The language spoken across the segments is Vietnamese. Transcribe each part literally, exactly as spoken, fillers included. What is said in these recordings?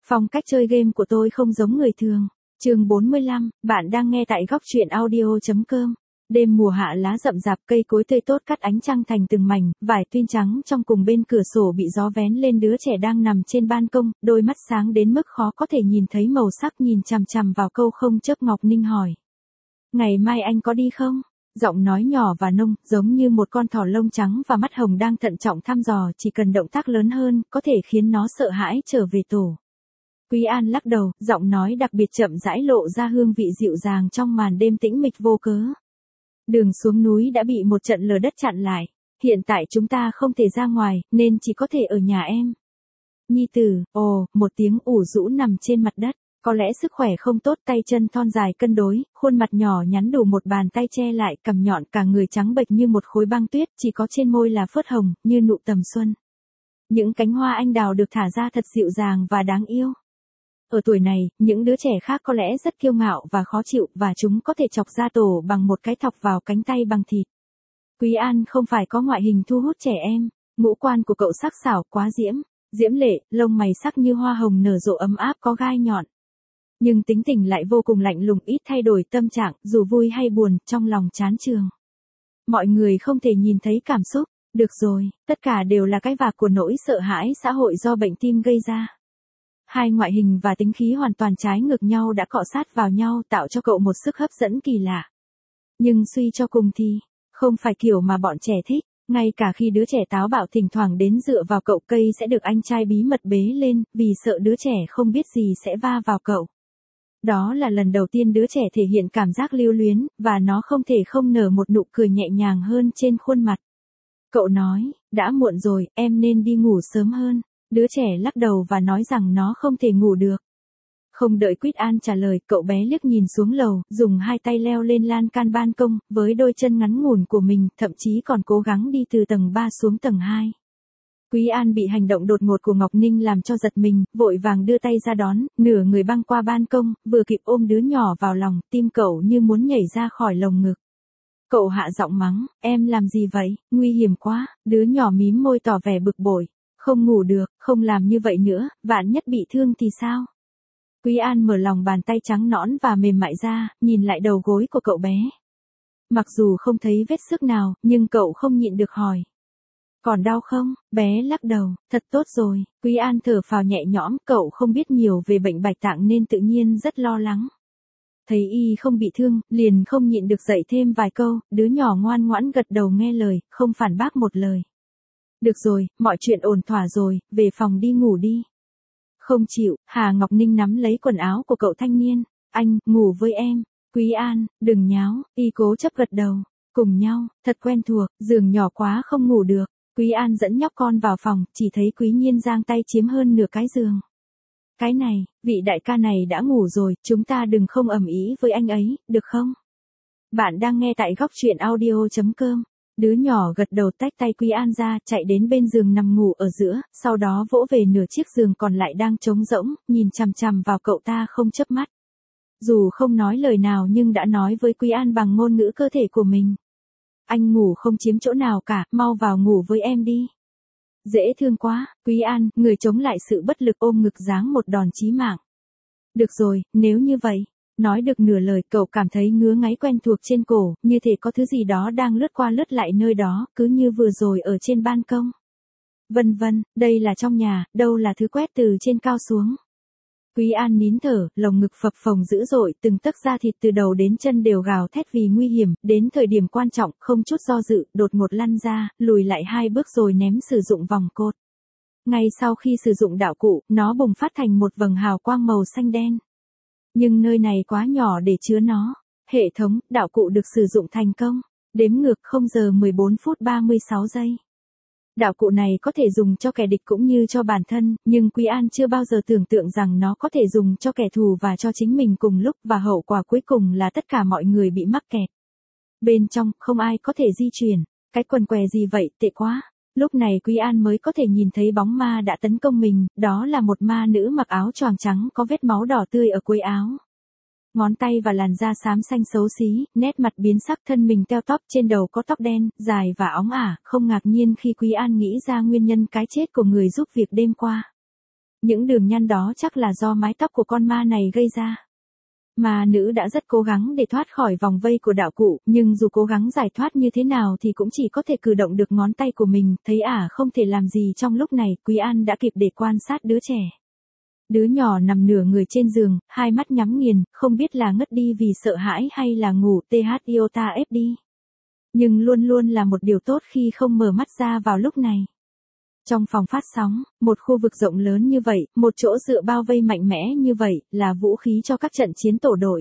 Phong cách chơi game của tôi không giống người thường. Chương bốn mươi lăm, bạn đang nghe tại góc truyện audio chấm com. Đêm mùa hạ lá rậm rạp, cây cối tươi tốt cắt ánh trăng thành từng mảnh, vải tuyên trắng trong cùng bên cửa sổ bị gió vén lên, đứa trẻ đang nằm trên ban công, đôi mắt sáng đến mức khó có thể nhìn thấy màu sắc, nhìn chằm chằm vào câu không chớp. Ngọc Ninh hỏi. Ngày mai anh có đi không? Giọng nói nhỏ và nông, giống như một con thỏ lông trắng và mắt hồng đang thận trọng thăm dò, chỉ cần động tác lớn hơn, có thể khiến nó sợ hãi trở về tổ. Quý An lắc đầu, giọng nói đặc biệt chậm rãi lộ ra hương vị dịu dàng trong màn đêm tĩnh mịch vô cớ. Đường xuống núi đã bị một trận lở đất chặn lại. Hiện tại chúng ta không thể ra ngoài, nên chỉ có thể ở nhà em. Nhi tử, ồ, một tiếng ủ rũ nằm trên mặt đất. Có lẽ sức khỏe không tốt, tay chân thon dài cân đối, khuôn mặt nhỏ nhắn đủ một bàn tay che lại, cằm nhọn, cả người trắng bệch như một khối băng tuyết, chỉ có trên môi là phớt hồng, như nụ tầm xuân. Những cánh hoa anh đào được thả ra thật dịu dàng và đáng yêu. Ở tuổi này, những đứa trẻ khác có lẽ rất kiêu ngạo và khó chịu, và chúng có thể chọc ra tổ bằng một cái thọc vào cánh tay bằng thịt. Quý An không phải có ngoại hình thu hút trẻ em, ngũ quan của cậu sắc sảo quá diễm, diễm lệ, lông mày sắc như hoa hồng nở rộ ấm áp có gai nhọn. Nhưng tính tình lại vô cùng lạnh lùng, ít thay đổi tâm trạng, dù vui hay buồn, trong lòng chán chường. Mọi người không thể nhìn thấy cảm xúc, được rồi, tất cả đều là cái vạc của nỗi sợ hãi xã hội do bệnh tim gây ra. Hai ngoại hình và tính khí hoàn toàn trái ngược nhau đã cọ sát vào nhau, tạo cho cậu một sức hấp dẫn kỳ lạ. Nhưng suy cho cùng thì, không phải kiểu mà bọn trẻ thích, ngay cả khi đứa trẻ táo bạo thỉnh thoảng đến dựa vào cậu, cây sẽ được anh trai bí mật bế lên, vì sợ đứa trẻ không biết gì sẽ va vào cậu. Đó là lần đầu tiên đứa trẻ thể hiện cảm giác lưu luyến, và nó không thể không nở một nụ cười nhẹ nhàng hơn trên khuôn mặt. Cậu nói, đã muộn rồi, em nên đi ngủ sớm hơn. Đứa trẻ lắc đầu và nói rằng nó không thể ngủ được. Không đợi Quý An trả lời, cậu bé liếc nhìn xuống lầu, dùng hai tay leo lên lan can ban công, với đôi chân ngắn ngủn của mình, thậm chí còn cố gắng đi từ tầng ba xuống tầng hai. Quý An bị hành động đột ngột của Ngọc Ninh làm cho giật mình, vội vàng đưa tay ra đón, nửa người băng qua ban công, vừa kịp ôm đứa nhỏ vào lòng, tim cậu như muốn nhảy ra khỏi lồng ngực. Cậu hạ giọng mắng, em làm gì vậy, nguy hiểm quá, đứa nhỏ mím môi tỏ vẻ bực bội. Không ngủ được, không làm như vậy nữa, vạn nhất bị thương thì sao? Quý An mở lòng bàn tay trắng nõn và mềm mại ra, nhìn lại đầu gối của cậu bé. Mặc dù không thấy vết xước nào, nhưng cậu không nhịn được hỏi. Còn đau không? Bé lắc đầu, thật tốt rồi. Quý An thở phào nhẹ nhõm, cậu không biết nhiều về bệnh bạch tạng nên tự nhiên rất lo lắng. Thấy y không bị thương, liền không nhịn được dạy thêm vài câu, đứa nhỏ ngoan ngoãn gật đầu nghe lời, không phản bác một lời. Được rồi, mọi chuyện ổn thỏa rồi, về phòng đi ngủ đi. Không chịu, Hà Ngọc Ninh nắm lấy quần áo của cậu thanh niên. Anh, ngủ với em. Quý An, đừng nháo, y cố chấp gật đầu. Cùng nhau, thật quen thuộc, giường nhỏ quá không ngủ được. Quý An dẫn nhóc con vào phòng, chỉ thấy Quý Nhiên giang tay chiếm hơn nửa cái giường. Cái này, vị đại ca này đã ngủ rồi, chúng ta đừng không ầm ĩ với anh ấy, được không? Bạn đang nghe tại góc truyện audio chấm com. Đứa nhỏ gật đầu tách tay Quý An ra, chạy đến bên giường nằm ngủ ở giữa, sau đó vỗ về nửa chiếc giường còn lại đang trống rỗng, nhìn chằm chằm vào cậu ta không chớp mắt. Dù không nói lời nào nhưng đã nói với Quý An bằng ngôn ngữ cơ thể của mình. Anh ngủ không chiếm chỗ nào cả, mau vào ngủ với em đi. Dễ thương quá, Quý An, người chống lại sự bất lực ôm ngực giáng một đòn chí mạng. Được rồi, nếu như vậy. Nói được nửa lời, cậu cảm thấy ngứa ngáy quen thuộc trên cổ, như thể có thứ gì đó đang lướt qua lướt lại nơi đó, cứ như vừa rồi ở trên ban công. Vân vân, đây là trong nhà, đâu là thứ quét từ trên cao xuống. Quý An nín thở, lồng ngực phập phồng dữ dội, từng tấc da thịt từ đầu đến chân đều gào thét vì nguy hiểm, đến thời điểm quan trọng, không chút do dự, đột ngột lăn ra, lùi lại hai bước rồi ném sử dụng vòng cột. Ngay sau khi sử dụng đạo cụ, nó bùng phát thành một vầng hào quang màu xanh đen. Nhưng nơi này quá nhỏ để chứa nó. Hệ thống, đạo cụ được sử dụng thành công. Đếm ngược không giờ mười bốn phút ba mươi sáu giây. Đạo cụ này có thể dùng cho kẻ địch cũng như cho bản thân, nhưng Quý An chưa bao giờ tưởng tượng rằng nó có thể dùng cho kẻ thù và cho chính mình cùng lúc, và hậu quả cuối cùng là tất cả mọi người bị mắc kẹt. Bên trong, không ai có thể di chuyển. Cái quần què gì vậy, tệ quá. Lúc này Quý An mới có thể nhìn thấy bóng ma đã tấn công mình, đó là một ma nữ mặc áo choàng trắng có vết máu đỏ tươi ở cuối áo. Ngón tay và làn da xám xanh xấu xí, nét mặt biến sắc, thân mình teo tóp, trên đầu có tóc đen, dài và óng ả, không ngạc nhiên khi Quý An nghĩ ra nguyên nhân cái chết của người giúp việc đêm qua. Những đường nhăn đó chắc là do mái tóc của con ma này gây ra. Ma nữ đã rất cố gắng để thoát khỏi vòng vây của đạo cụ, nhưng dù cố gắng giải thoát như thế nào thì cũng chỉ có thể cử động được ngón tay của mình, thấy ả không thể làm gì trong lúc này, Quý An đã kịp để quan sát đứa trẻ. Đứa nhỏ nằm nửa người trên giường, hai mắt nhắm nghiền, không biết là ngất đi vì sợ hãi hay là ngủ thota ép đi. Nhưng luôn luôn là một điều tốt khi không mở mắt ra vào lúc này. Trong phòng phát sóng, một khu vực rộng lớn như vậy, một chỗ dựa bao vây mạnh mẽ như vậy, là vũ khí cho các trận chiến tổ đội.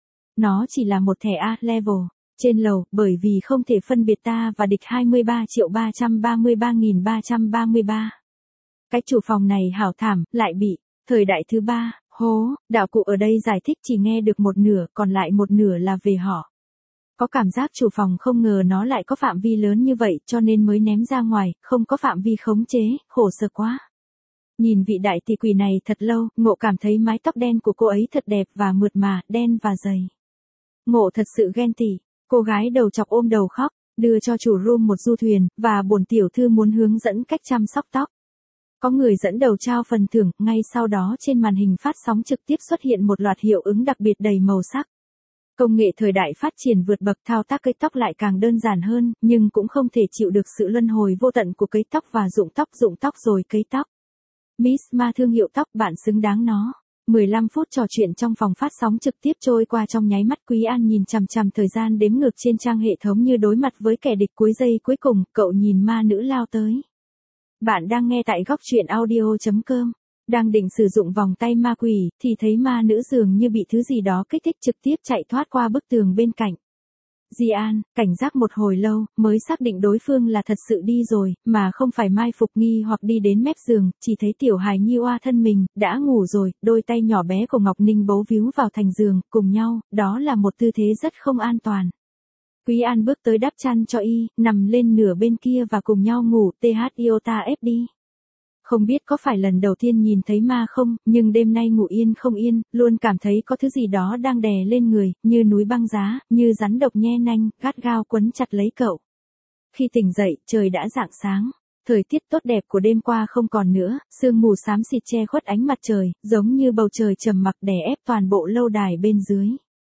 Nó chỉ là một thẻ A-level, trên lầu, bởi vì không thể phân biệt ta và địch hai mươi ba triệu ba trăm ba mươi ba nghìn ba trăm ba mươi ba. Cái chủ phòng này hảo thảm, lại bị, thời đại thứ ba, hố, đạo cụ ở đây giải thích chỉ nghe được một nửa, còn lại một nửa là về họ. Có cảm giác chủ phòng không ngờ nó lại có phạm vi lớn như vậy cho nên mới ném ra ngoài, không có phạm vi khống chế, khổ sở quá. Nhìn vị đại tỷ quỷ này thật lâu, Ngộ cảm thấy mái tóc đen của cô ấy thật đẹp và mượt mà, đen và dày. Ngộ thật sự ghen tị, cô gái đầu chọc ôm đầu khóc, đưa cho chủ room một du thuyền, và bổn tiểu thư muốn hướng dẫn cách chăm sóc tóc. Có người dẫn đầu trao phần thưởng, ngay sau đó trên màn hình phát sóng trực tiếp xuất hiện một loạt hiệu ứng đặc biệt đầy màu sắc. Công nghệ thời đại phát triển vượt bậc, thao tác cấy tóc lại càng đơn giản hơn, nhưng cũng không thể chịu được sự luân hồi vô tận của cấy tóc và rụng tóc rụng tóc rồi cấy tóc. Miss Ma thương hiệu tóc, bạn xứng đáng nó. mười lăm phút trò chuyện trong phòng phát sóng trực tiếp trôi qua trong nháy mắt, Quý An nhìn chằm chằm thời gian đếm ngược trên trang hệ thống như đối mặt với kẻ địch. Cuối giây cuối cùng, cậu nhìn ma nữ lao tới. Bạn đang nghe tại góc truyện audio chấm com. Đang định sử dụng vòng tay ma quỷ, thì thấy ma nữ dường như bị thứ gì đó kích thích, trực tiếp chạy thoát qua bức tường bên cạnh. Di An, cảnh giác một hồi lâu, mới xác định đối phương là thật sự đi rồi, mà không phải mai phục nghi hoặc đi đến mép giường, chỉ thấy tiểu hài nhi oa thân mình, đã ngủ rồi, đôi tay nhỏ bé của Ngọc Ninh bấu víu vào thành giường, cùng nhau, đó là một tư thế rất không an toàn. Quý An bước tới đắp chăn cho y, nằm lên nửa bên kia và cùng nhau ngủ thota ép đi. Không biết có phải lần đầu tiên nhìn thấy ma không, nhưng đêm nay ngủ yên không yên, luôn cảm thấy có thứ gì đó đang đè lên người, như núi băng giá, như rắn độc nhe nanh, gắt gao quấn chặt lấy cậu. Khi tỉnh dậy, trời đã rạng sáng. Thời tiết tốt đẹp của đêm qua không còn nữa, sương mù xám xịt che khuất ánh mặt trời, giống như bầu trời trầm mặc đè ép toàn bộ lâu đài bên dưới.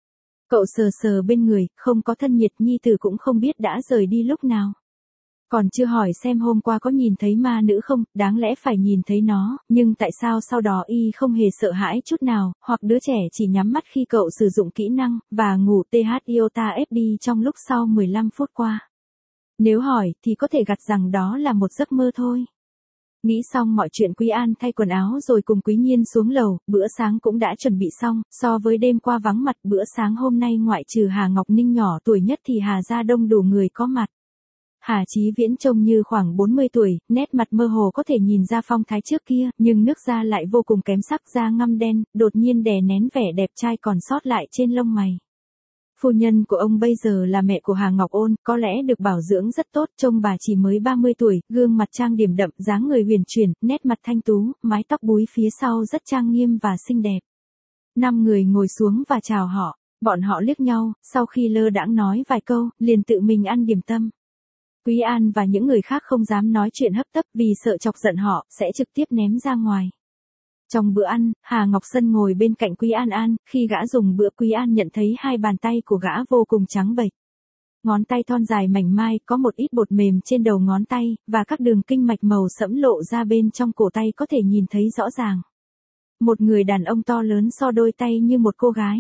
Cậu sờ sờ bên người, không có thân nhiệt, nhi tử cũng không biết đã rời đi lúc nào. Còn chưa hỏi xem hôm qua có nhìn thấy ma nữ không, đáng lẽ phải nhìn thấy nó, nhưng tại sao sau đó y không hề sợ hãi chút nào, hoặc đứa trẻ chỉ nhắm mắt khi cậu sử dụng kỹ năng, và ngủ thota ép đi trong lúc sau mười lăm phút qua. Nếu hỏi, thì có thể gặt rằng đó là một giấc mơ thôi. Nghĩ xong mọi chuyện, Quý An thay quần áo rồi cùng Quý Nhiên xuống lầu, bữa sáng cũng đã chuẩn bị xong, so với đêm qua vắng mặt, bữa sáng hôm nay ngoại trừ Hà Ngọc Ninh nhỏ tuổi nhất thì Hà gia đông đủ người có mặt. Hà Chí Viễn trông như khoảng bốn mươi tuổi, nét mặt mơ hồ có thể nhìn ra phong thái trước kia, nhưng nước da lại vô cùng kém sắc, da ngăm đen, đột nhiên đè nén vẻ đẹp trai còn sót lại trên lông mày. Phu nhân của ông bây giờ là mẹ của Hà Ngọc Ôn, có lẽ được bảo dưỡng rất tốt, trông bà chỉ mới ba mươi tuổi, gương mặt trang điểm đậm, dáng người huyền chuyển, nét mặt thanh tú, mái tóc búi phía sau rất trang nghiêm và xinh đẹp. Năm người ngồi xuống và chào họ, bọn họ liếc nhau, sau khi lơ đãng nói vài câu, liền tự mình ăn điểm tâm. Quý An và những người khác không dám nói chuyện hấp tấp vì sợ chọc giận họ, sẽ trực tiếp ném ra ngoài. Trong bữa ăn, Hà Ngọc Sân ngồi bên cạnh Quý An An, khi gã dùng bữa Quý An nhận thấy hai bàn tay của gã vô cùng trắng bệch. Ngón tay thon dài mảnh mai, có một ít bột mềm trên đầu ngón tay, và các đường kinh mạch màu sẫm lộ ra bên trong cổ tay có thể nhìn thấy rõ ràng. Một người đàn ông to lớn so đôi tay như một cô gái.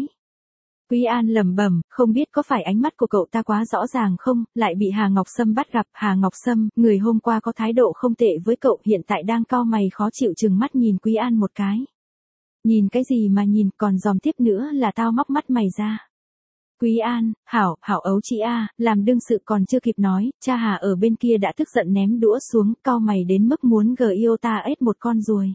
Quý An lẩm bẩm, không biết có phải ánh mắt của cậu ta quá rõ ràng không, lại bị Hà Ngọc Sâm bắt gặp. Hà Ngọc Sâm, người hôm qua có thái độ không tệ với cậu, hiện tại đang cau mày khó chịu trừng mắt nhìn Quý An một cái. Nhìn cái gì mà nhìn, còn dòm tiếp nữa là tao móc mắt mày ra. Quý An, hảo, hảo ấu chị a, làm đương sự còn chưa kịp nói, cha Hà ở bên kia đã tức giận ném đũa xuống, cau mày đến mức muốn giota ết một con ruồi.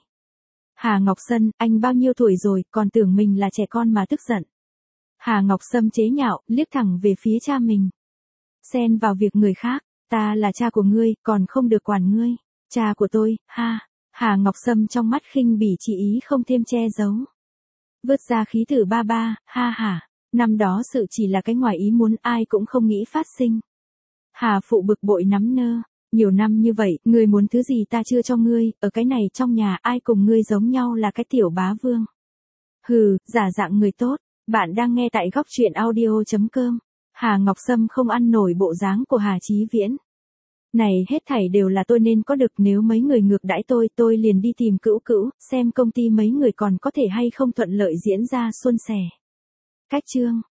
Hà Ngọc Sân, anh bao nhiêu tuổi rồi, còn tưởng mình là trẻ con mà tức giận. Hà Ngọc Sâm chế nhạo, liếc thẳng về phía cha mình. Xen vào việc người khác, ta là cha của ngươi, còn không được quản ngươi. Cha của tôi, ha. Hà Ngọc Sâm trong mắt khinh bỉ chỉ ý không thêm che giấu. Vứt ra khí tử ba ba, ha hả. Năm đó sự chỉ là cái ngoài ý muốn, ai cũng không nghĩ phát sinh. Hà phụ bực bội nắm nơ. Nhiều năm như vậy, ngươi muốn thứ gì ta chưa cho ngươi, ở cái này trong nhà ai cùng ngươi giống nhau là cái tiểu bá vương. Hừ, giả dạng người tốt, bạn đang nghe tại góc truyện audio.com. Hà Ngọc Sâm không ăn nổi bộ dáng của Hà Chí Viễn. Này hết thảy đều là tôi nên có được, nếu mấy người ngược đãi tôi, tôi liền đi tìm Cữu Cữu, xem công ty mấy người còn có thể hay không thuận lợi diễn ra suôn sẻ. Cách chương